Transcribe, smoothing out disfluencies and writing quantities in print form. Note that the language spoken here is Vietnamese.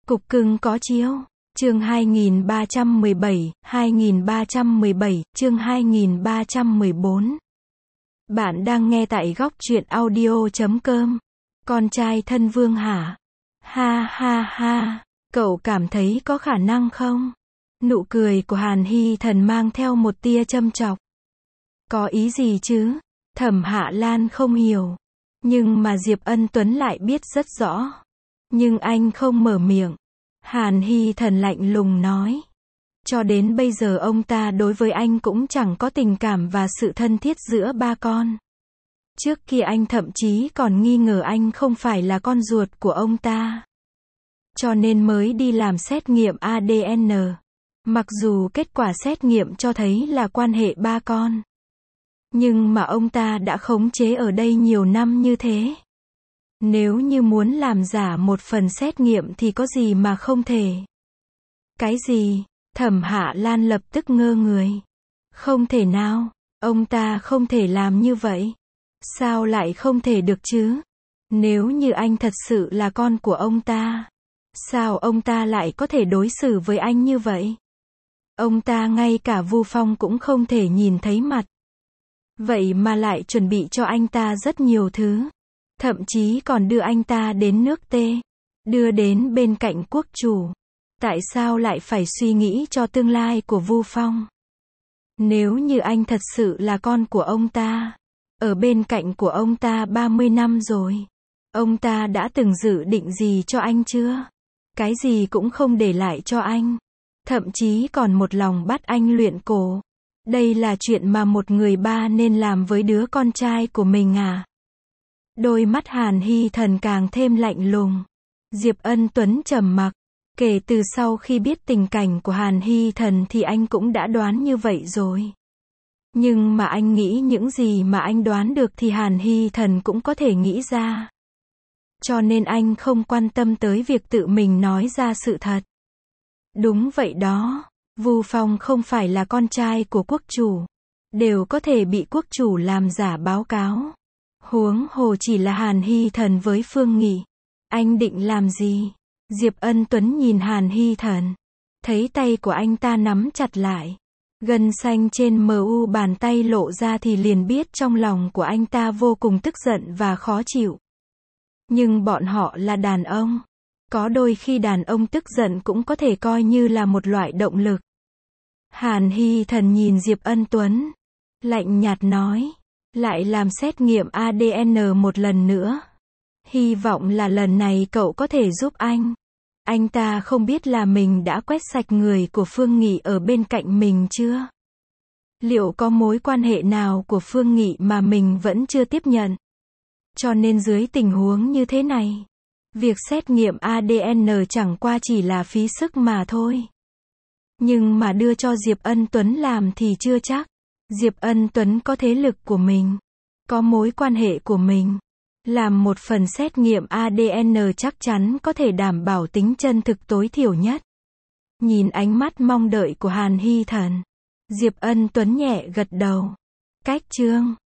Cục cưng có chiếu. Chương 2317, chương 2314. Bạn đang nghe tại góc truyện audio.com. Con trai thân Vương hả? Ha ha ha, cậu cảm thấy có khả năng không? Nụ cười của Hàn Hy Thần mang theo một tia châm chọc. Có ý gì chứ? Thẩm Hạ Lan không hiểu. Nhưng mà Diệp Ân Tuấn lại biết rất rõ. Nhưng anh không mở miệng. Hàn Hy Thần lạnh lùng nói. Cho đến bây giờ ông ta đối với anh cũng chẳng có tình cảm và sự thân thiết giữa ba con. Trước kia anh thậm chí còn nghi ngờ anh không phải là con ruột của ông ta. Cho nên mới đi làm xét nghiệm ADN. Mặc dù kết quả xét nghiệm cho thấy là quan hệ ba con. Nhưng mà ông ta đã khống chế ở đây nhiều năm như thế. Nếu như muốn làm giả một phần xét nghiệm thì có gì mà không thể. Cái gì? Thẩm Hạ Lan lập tức ngơ người. Không thể nào, ông ta không thể làm như vậy. Sao lại không thể được chứ? Nếu như anh thật sự là con của ông ta, sao ông ta lại có thể đối xử với anh như vậy? Ông ta ngay cả Vu Phong cũng không thể nhìn thấy mặt. Vậy mà lại chuẩn bị cho anh ta rất nhiều thứ. Thậm chí còn đưa anh ta đến nước Tê. Đưa đến bên cạnh quốc chủ. Tại sao lại phải suy nghĩ cho tương lai của Vu Phong? Nếu như anh thật sự là con của ông ta, ở bên cạnh của ông ta 30 năm rồi, ông ta đã từng dự định gì cho anh chưa? Cái gì cũng không để lại cho anh. Thậm chí còn một lòng bắt anh luyện cổ. Đây là chuyện mà một người ba nên làm với đứa con trai của mình à? Đôi mắt Hàn Hy Thần càng thêm lạnh lùng. Diệp Ân Tuấn trầm mặc. Kể từ sau khi biết tình cảnh của Hàn Hy Thần thì anh cũng đã đoán như vậy rồi. Nhưng mà anh nghĩ những gì mà anh đoán được thì Hàn Hy Thần cũng có thể nghĩ ra. Cho nên anh không quan tâm tới việc tự mình nói ra sự thật. Đúng vậy đó, Vu Phong không phải là con trai của quốc chủ. Đều có thể bị quốc chủ làm giả báo cáo. Huống hồ chỉ là Hàn Hy Thần với Phương Nghị. Anh định làm gì? Diệp Ân Tuấn nhìn Hàn Hy Thần. Thấy tay của anh ta nắm chặt lại. Gân xanh trên mu bàn tay lộ ra thì liền biết trong lòng của anh ta vô cùng tức giận và khó chịu. Nhưng bọn họ là đàn ông. Có đôi khi đàn ông tức giận cũng có thể coi như là một loại động lực. Hàn Hy Thần nhìn Diệp Ân Tuấn. Lạnh nhạt nói. Lại làm xét nghiệm ADN một lần nữa. Hy vọng là lần này cậu có thể giúp anh. Anh ta không biết là mình đã quét sạch người của Phương Nghị ở bên cạnh mình chưa? Liệu có mối quan hệ nào của Phương Nghị mà mình vẫn chưa tiếp nhận? Cho nên dưới tình huống như thế này, việc xét nghiệm ADN chẳng qua chỉ là phí sức mà thôi. Nhưng mà đưa cho Diệp Ân Tuấn làm thì chưa chắc. Diệp Ân Tuấn có thế lực của mình, có mối quan hệ của mình. Làm một phần xét nghiệm ADN chắc chắn có thể đảm bảo tính chân thực tối thiểu nhất. Nhìn ánh mắt mong đợi của Hàn Hy Thần, Diệp Ân Tuấn nhẹ gật đầu. Cách chương